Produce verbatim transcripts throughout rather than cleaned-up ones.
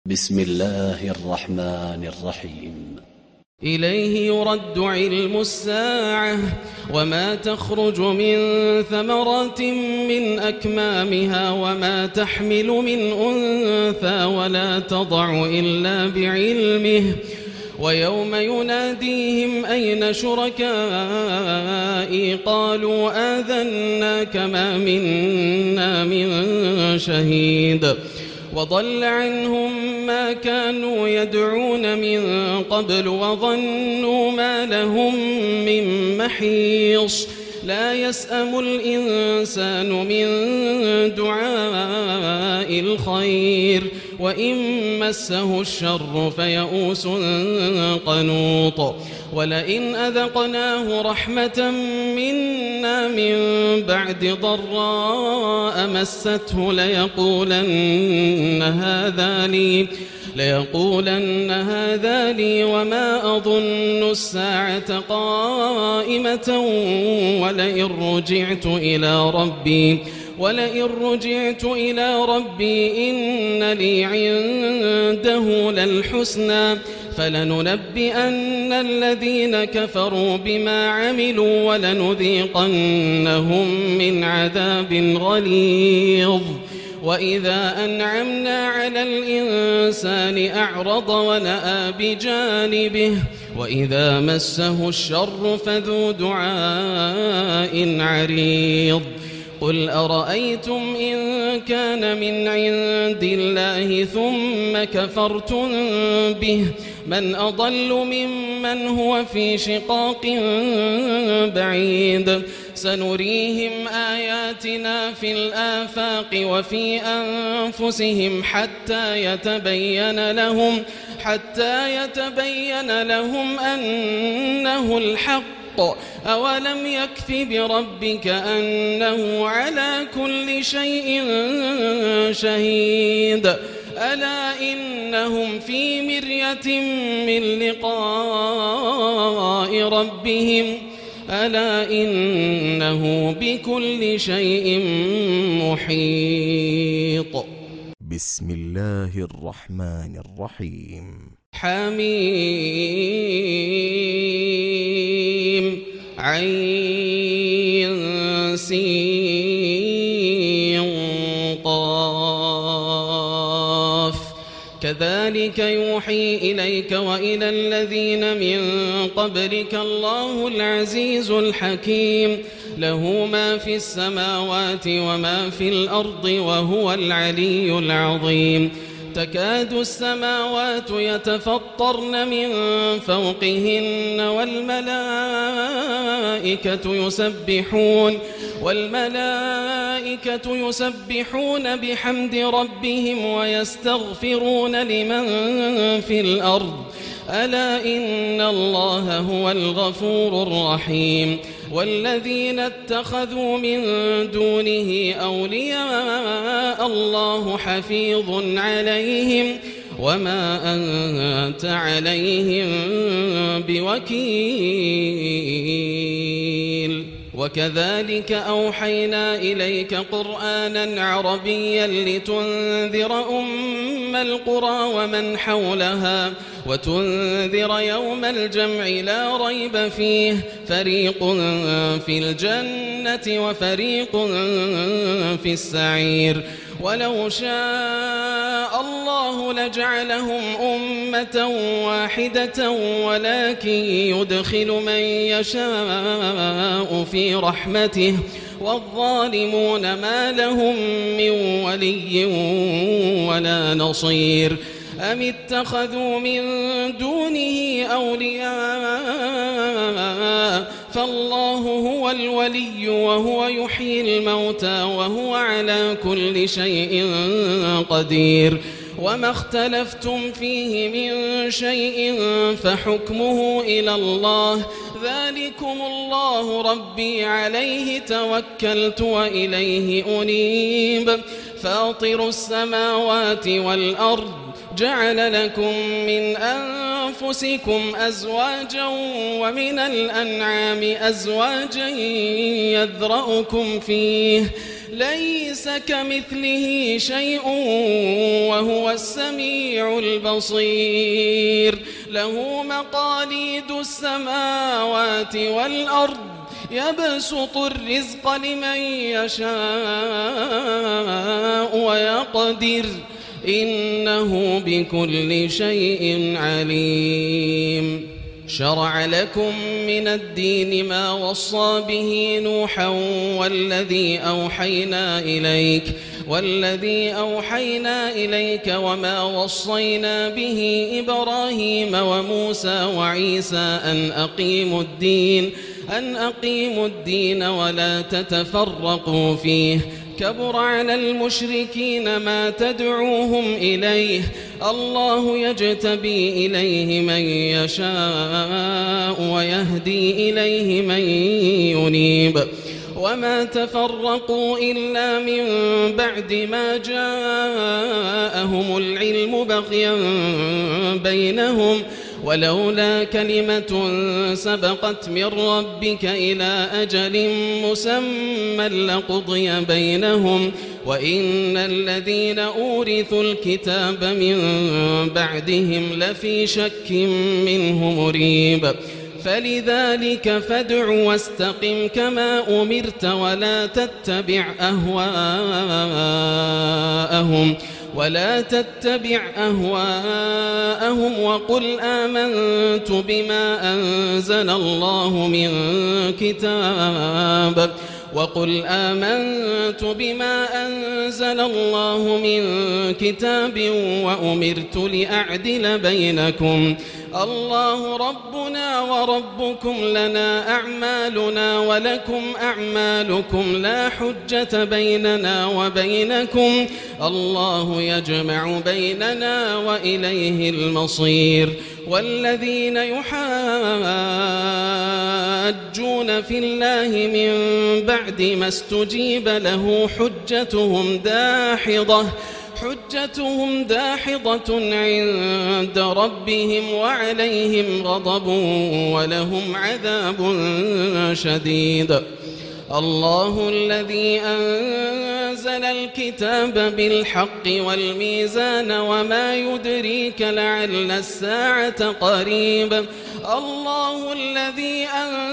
بسم الله الرحمن الرحيم. إليه يرد علم الساعة وما تخرج من ثمرات من أكمامها وما تحمل من أنثى ولا تضع إلا بعلمه ويوم يناديهم أين شركائي قالوا آذناك ما منا من شهيد وضل عنهم ما كانوا يدعون من قبل وظنوا ما لهم من محيص لا يسأم الإنسان من دعاء الخير وإن مسه الشر فيئوس قنوط ولئن أذقناه رحمة منا من بعد ضراء مسته ليقولن هذا لي ليقولن هذا لي وما أظن الساعة قائمة ولئن رجعت إلى ربي ولئن رجعت إلى ربي إن لي عنده للحسنى فلننبئن الذين كفروا بما عملوا ولنذيقنهم من عذاب غليظ وإذا أنعمنا على الإنسان أعرض ونأى بجانبه وإذا مسه الشر فذو دعاء عريض قل أرأيتم إن كان من عند الله ثم كفرتم به من أضل ممن هو في شقاق بعيد سنريهم آياتنا في الآفاق وفي أنفسهم حتى يتبين لهم حتى يتبين لهم أنه الحق أولم يكف بربك أنه على كل شيء شهيد ألا إنهم في مرية من لقاء ربهم ألا إنه بكل شيء محيط. بسم الله الرحمن الرحيم. حميم عين سين قاف كذلك يوحي إليك وإلى الذين من قبلك الله العزيز الحكيم له ما في السماوات وما في الأرض وهو العلي العظيم تكاد السماوات يتفطرن من فوقهن والملائكة يسبحون والملائكة يسبحون بحمد ربهم ويستغفرون لمن في الأرض ألا إن الله هو الغفور الرحيم والذين اتخذوا من دونه أولياء الله حفيظ عليهم وما أنت عليهم بوكيل وكذلك أوحينا إليك قرآنا عربيا لتنذر أم القرى ومن حولها وتنذر يوم الجمع لا ريب فيه فريق في الجنة وفريق في السعير ولو شاء الله لجعلهم أمة واحدة ولكن يدخل من يشاء في رحمته والظالمون ما لهم من ولي ولا نصير أم اتخذوا من دونه أولياء فالله هو الولي وهو يحيي الموتى وهو على كل شيء قدير وما اختلفتم فيه من شيء فحكمه إلى الله ذلكم الله ربي عليه توكلت وإليه أنيب فاطر السماوات والأرض جعل لكم من أنفسكم أزواجا ومن الأنعام أزواجا يذرأكم فيه ليس كمثله شيء وهو السميع البصير له مقاليد السماوات والأرض يبسط الرزق لمن يشاء ويقدر إنه بكل شيء عليم شرع لكم من الدين ما وصى به نوحا والذي أوحينا إليك والذي أوحينا إليك وما وصينا به إبراهيم وموسى وعيسى أن أقيموا الدين أن أقيموا الدين ولا تتفرقوا فيه كبر على المشركين ما تدعوهم إليه الله يجتبي إليه من يشاء ويهدي إليه من ينيب وما تفرقوا إلا من بعد ما جاءهم العلم بغيا بينهم ولولا كلمة سبقت من ربك إلى أجل مسمى لقضي بينهم وإن الذين أورثوا الكتاب من بعدهم لفي شك منه مريب فلذلك فادع واستقم كما أمرت ولا تتبع أهواءهم ولا تتبع أهواءهم وقل آمنت بما أنزل الله من كتاب وقل آمنت بما أنزل الله من كتاب وأمرت لأعدل بينكم الله ربنا وربكم لنا أعمالنا ولكم أعمالكم لا حجة بيننا وبينكم الله يجمع بيننا وإليه المصير والذين يحاجون في الله من بعد ما استجيب له حجتهم داحضة حجتهم داحضة عند ربهم وعليهم غضب ولهم عذاب شديد الله الذي أنزل الكتاب بالحق والميزان وما يدريك لعل الساعة قريب الله الذي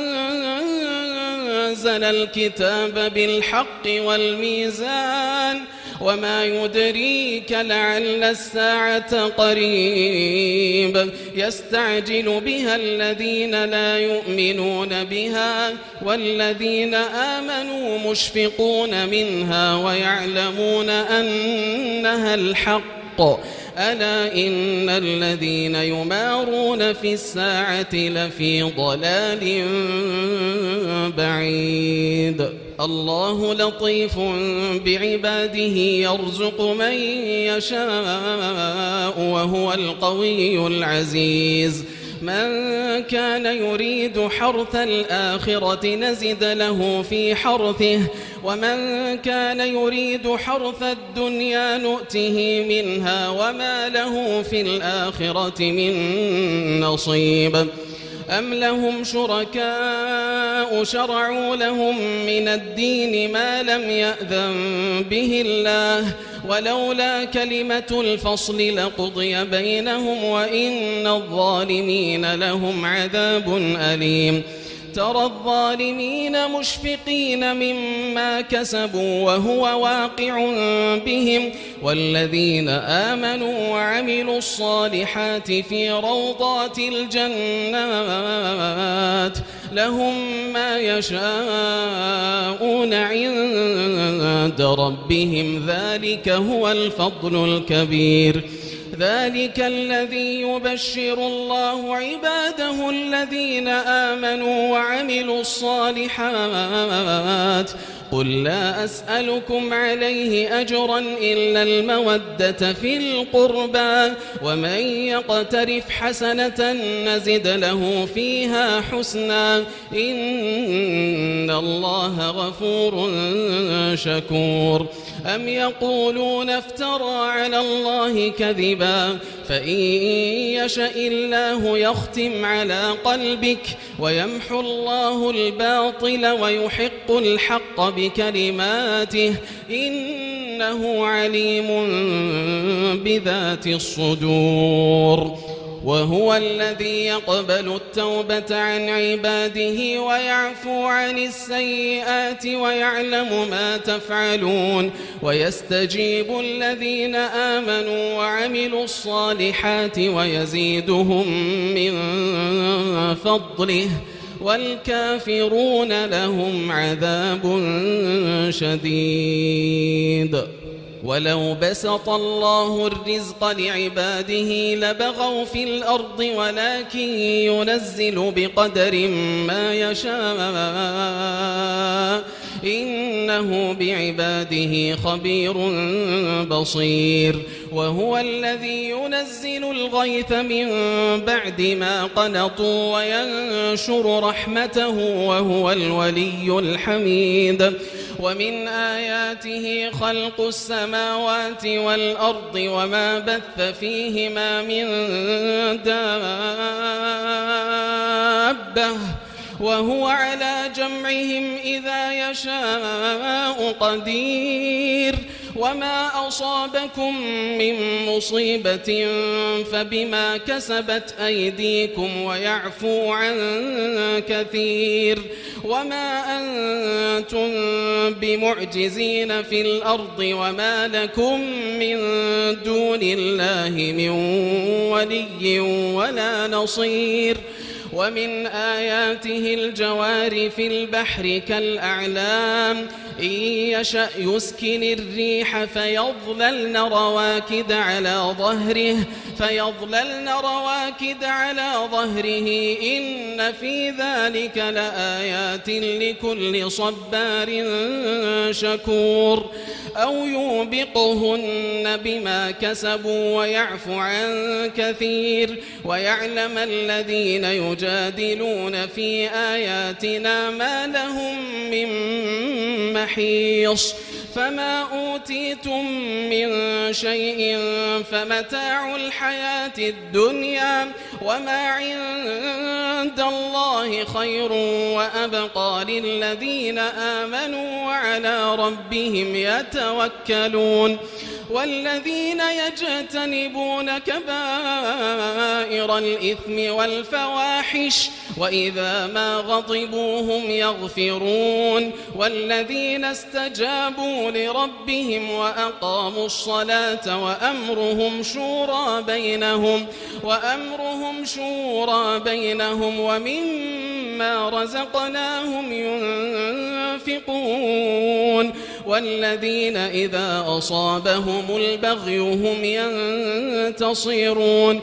أنزل الكتاب بالحق والميزان وما يدريك لعل الساعة قريب يستعجل بها الذين لا يؤمنون بها والذين آمنوا مشفقون منها ويعلمون أنها الحق ألا إن الذين يمارون في الساعة لفي ضلال بعيد الله لطيف بعباده يرزق من يشاء وهو القوي العزيز من كان يريد حرث الآخرة نزد له في حرثه ومن كان يريد حرث الدنيا نؤته منها وما له في الآخرة من نصيب أم لهم شركاء شرعوا لهم من الدين ما لم يأذن به الله ولولا كلمة الفصل لقضي بينهم وإن الظالمين لهم عذاب أليم ترى الظالمين مشفقين مما كسبوا وهو واقع بهم والذين آمنوا وعملوا الصالحات في روضات الجنات لهم ما يشاءون عند ربهم ذلك هو الفضل الكبير ذلك الذي يبشر الله عباده الذين آمنوا وعملوا الصالحات قل لا أسألكم عليه أجرا إلا المودة في القربى ومن يقترف حسنة نزد له فيها حسنا إن الله غفور شكور أم يقولون افترى على الله كذبا فإن يشأ الله يختم على قلبك ويمحو الله الباطل ويحق الحق بكلماته إنه عليم بذات الصدور وهو الذي يقبل التوبة عن عباده ويعفو عن السيئات ويعلم ما تفعلون ويستجيب الذين آمنوا وعملوا الصالحات ويزيدهم من فضله والكافرون لهم عذاب شديد ولو بسط الله الرزق لعباده لبغوا في الأرض ولكن ينزل بقدر ما يشاء إنه بعباده خبير بصير وهو الذي ينزل الغيث من بعد ما قنطوا وينشر رحمته وهو الولي الحميد ومن آياته خلق السماوات والأرض وما بث فيهما من دابة وهو على جمعهم إذا يشاء قدير وما أصابكم من مصيبة فبما كسبت أيديكم ويعفو عن كثير وما أنتم بمعجزين في الأرض وما لكم من دون الله من ولي ولا نصير ومن آياته الجوار في البحر كالأعلام إن يشأ يسكن الريح فيظللن رواكد على ظهره فيظللن رواكد على ظهره إن في ذلك لآيات لكل صبار شكور أو يوبقهن بما كسبوا ويعفو عن كثير ويعلم الذين يجادلون في آياتنا ما لهم من محيص فما أوتيتم من شيء فمتاع الحياة الدنيا وما عند الله خير وأبقى للذين آمنوا وعلى ربهم يتوكلون والذين يجتنبون كبائر الإثم والفواحش وإذا ما غضبوا هم يغفرون والذين استجابوا لربهم وأقاموا الصلاة وأمرهم شورى بينهم وأمرهم شورى بينهم ومما رزقناهم ينفقون والذين إذا أصابهم البغي هم ينتصرون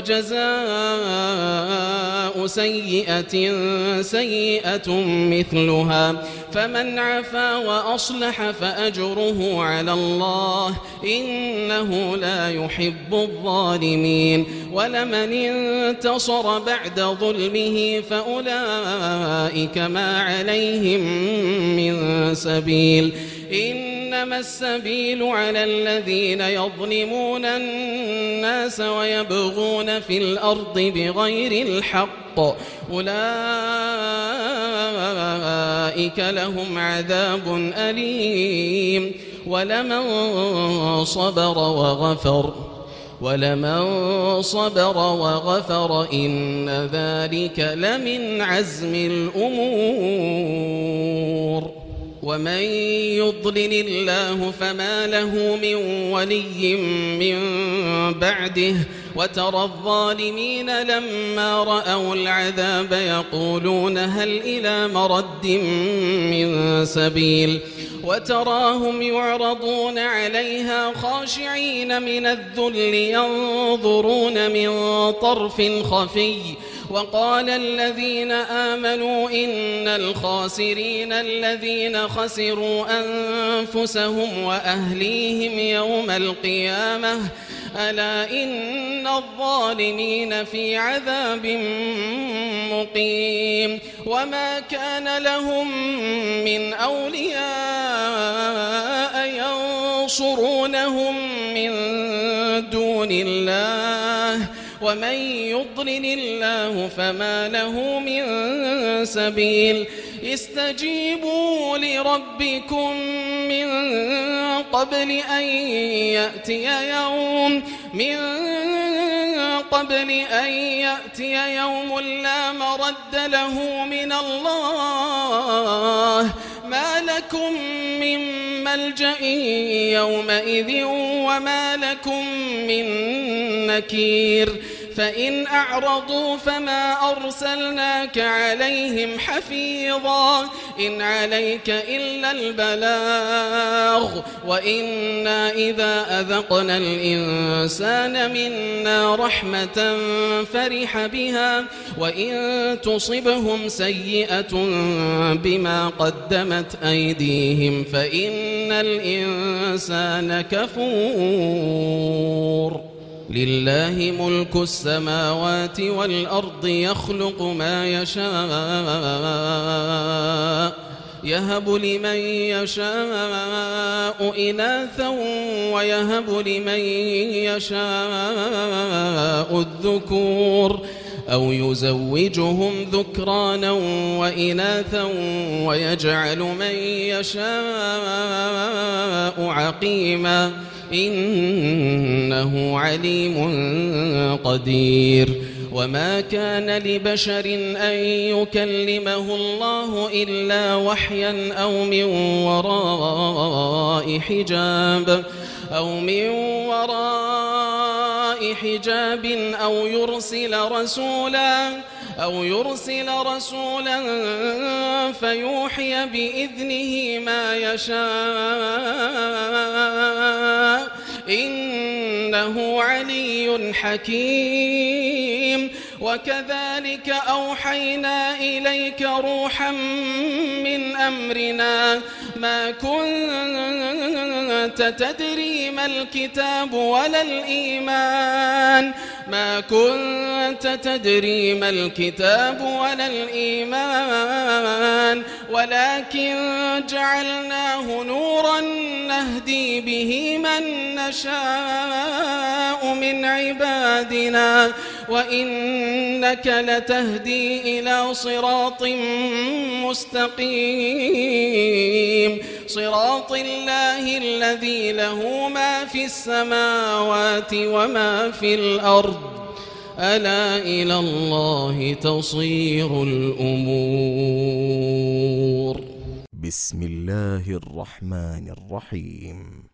وجزاء سيئة سيئة مثلها فمن عفا وأصلح فأجره على الله إنه لا يحب الظالمين ولمن انتصر بعد ظلمه فأولئك ما عليهم من سبيل إنما السبيل على الذين يظلمون الناس ويبغون في الأرض بغير الحق أولئك لهم عذاب أليم ولمن صبر وغفر ولمن صبر وغفر إن ذلك لمن عزم الأمور ومن يضلل الله فما له من ولي من بعده وترى الظالمين لما رأوا العذاب يقولون هل إلى مرد من سبيل وتراهم يعرضون عليها خاشعين من الذل ينظرون من طرف خفي وقال الذين آمنوا إن الخاسرين الذين خسروا أنفسهم وأهليهم يوم القيامة ألا إن الظالمين في عذاب مقيم وما كان لهم من أولياء تنصرونهم من دون الله ومن يضلل الله فما له من سبيل استجيبوا لربكم من قبل أن يأتي يوم من قبل أن يأتي يوم لا مرد له من الله ما لكم من ملجأ يومئذ وما لكم من نكير فإن أعرضوا فما أرسلناك عليهم حفيظا إن عليك إلا البلاغ وإنا إذا أذقنا الإنسان منا رحمة فرح بها وإن تصبهم سيئة بما قدمت أيديهم فإن الإنسان كفور لله ملك السماوات والأرض يخلق ما يشاء يهب لمن يشاء إناثا ويهب لمن يشاء الذكور أو يزوجهم ذكرانا وإناثا ويجعل من يشاء عقيما إنه عليم قدير وما كان لبشر أن يكلمه الله إلا وحيا أو من وراء حجاب أو من وراء حجاب أو يرسل رسولا أو يرسل رسولا فيوحي بإذنه ما يشاء إنه علي حكيم وكذلك أوحينا إليك روحا من أمرنا ما كنت تدري ما الكتاب ولا الإيمان ما كنت تدري ما الكتاب ولا الإيمان ولكن جعلناه نورا نهدي به من نشاء من عبادنا وإنك لتهدي إلى صراط مستقيم صراط الله الذي له ما في السماوات وما في الأرض ألا إلى الله تصير الأمور بسم الله الرحمن الرحيم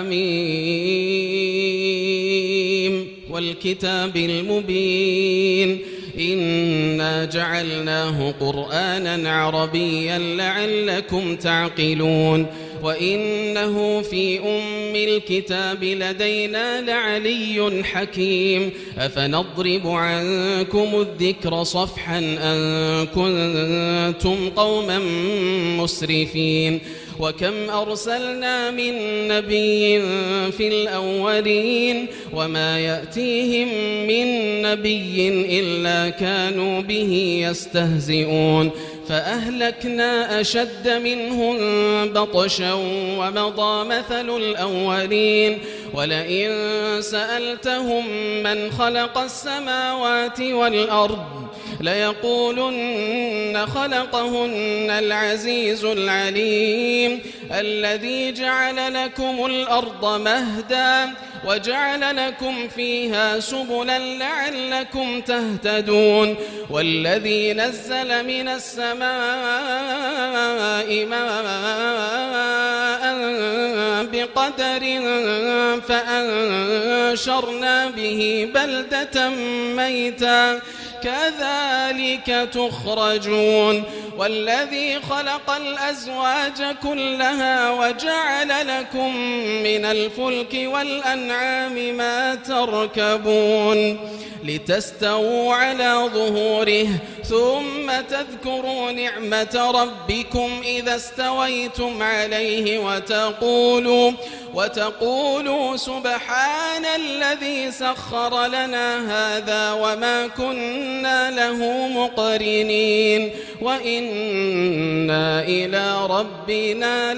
حميم والكتاب المبين إنا جعلناه قرآنا عربيا لعلكم تعقلون وإنه في أم الكتاب لدينا لعلي حكيم أفنضرب عنكم الذكر صفحا أن كنتم قوما مسرفين وكم أرسلنا من نبي في الأولين وما يأتيهم من نبي إلا كانوا به يستهزئون فأهلكنا أشد منهم بطشا ومضى مثل الأولين ولئن سألتهم من خلق السماوات والأرض ليقولن خلقهن العزيز العليم الذي جعل لكم الأرض مهدا وجعل لكم فيها سبلا لعلكم تهتدون والذي نزل من السماء ماء بقدر فأنشرنا به بلدة ميتا كذلك تخرجون والذي خلق الأزواج كلها وجعل لكم من الفلك والأنعام ما تركبون لتستووا على ظهوره ثم تذكروا نعمة ربكم إذا استويتم عليه وتقولوا وتقولوا سبحان الذي سخر لنا هذا وما كنا له مقرنين وإنا إلى ربنا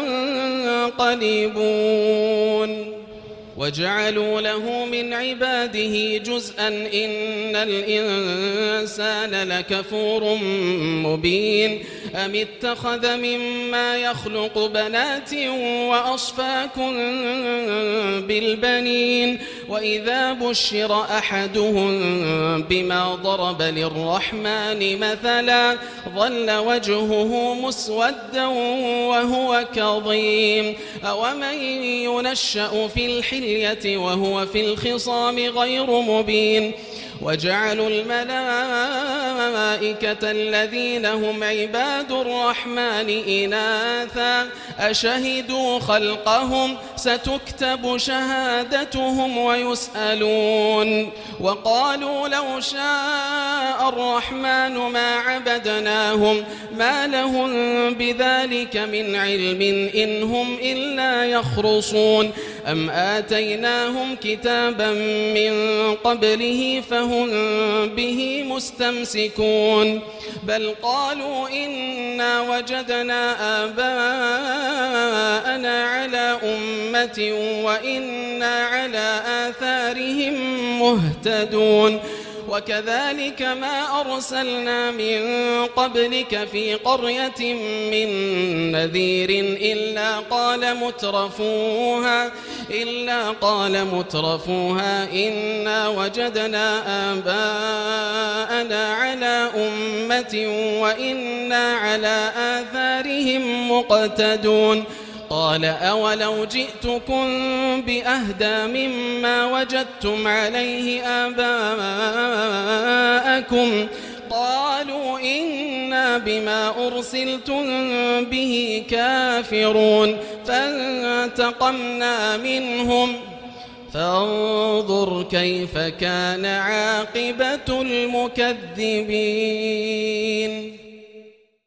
لمنقلبون وجعلوا له من عباده جزءا إن الإنسان لكفور مبين أم اتخذ مما يخلق بنات وأصفاكم بالبنين وإذا بشر أحدهم بما ضرب للرحمن مثلا ظل وجهه مسودا وهو كظيم أومن ينشأ في الحلم وهو في الخصام غير مبين وجعلوا الملائكة الذين هم عباد الرحمن إناثا أشهدوا خلقهم ستكتب شهادتهم ويسألون وقالوا لو شاء الرحمن ما عبدناهم ما لهم بذلك من علم إن هم إلا يخرصون أم آتيناهم كتابا من قبله فهم به مستمسكون بل قالوا إنا وجدنا آباءنا على أمة وإنا على آثارهم مهتدون وكذلك ما أرسلنا من قبلك في قرية من نذير إلا قال مترفوها إلا قال مترفوها إنا وجدنا آباءنا على أمة وإنا على آثارهم مقتدون قال أولو جئتكم بأهدى مما وجدتم عليه آباءكم قالوا إنا بما أرسلتم به كافرون فانتقمنا منهم فانظر كيف كان عاقبة المكذبين.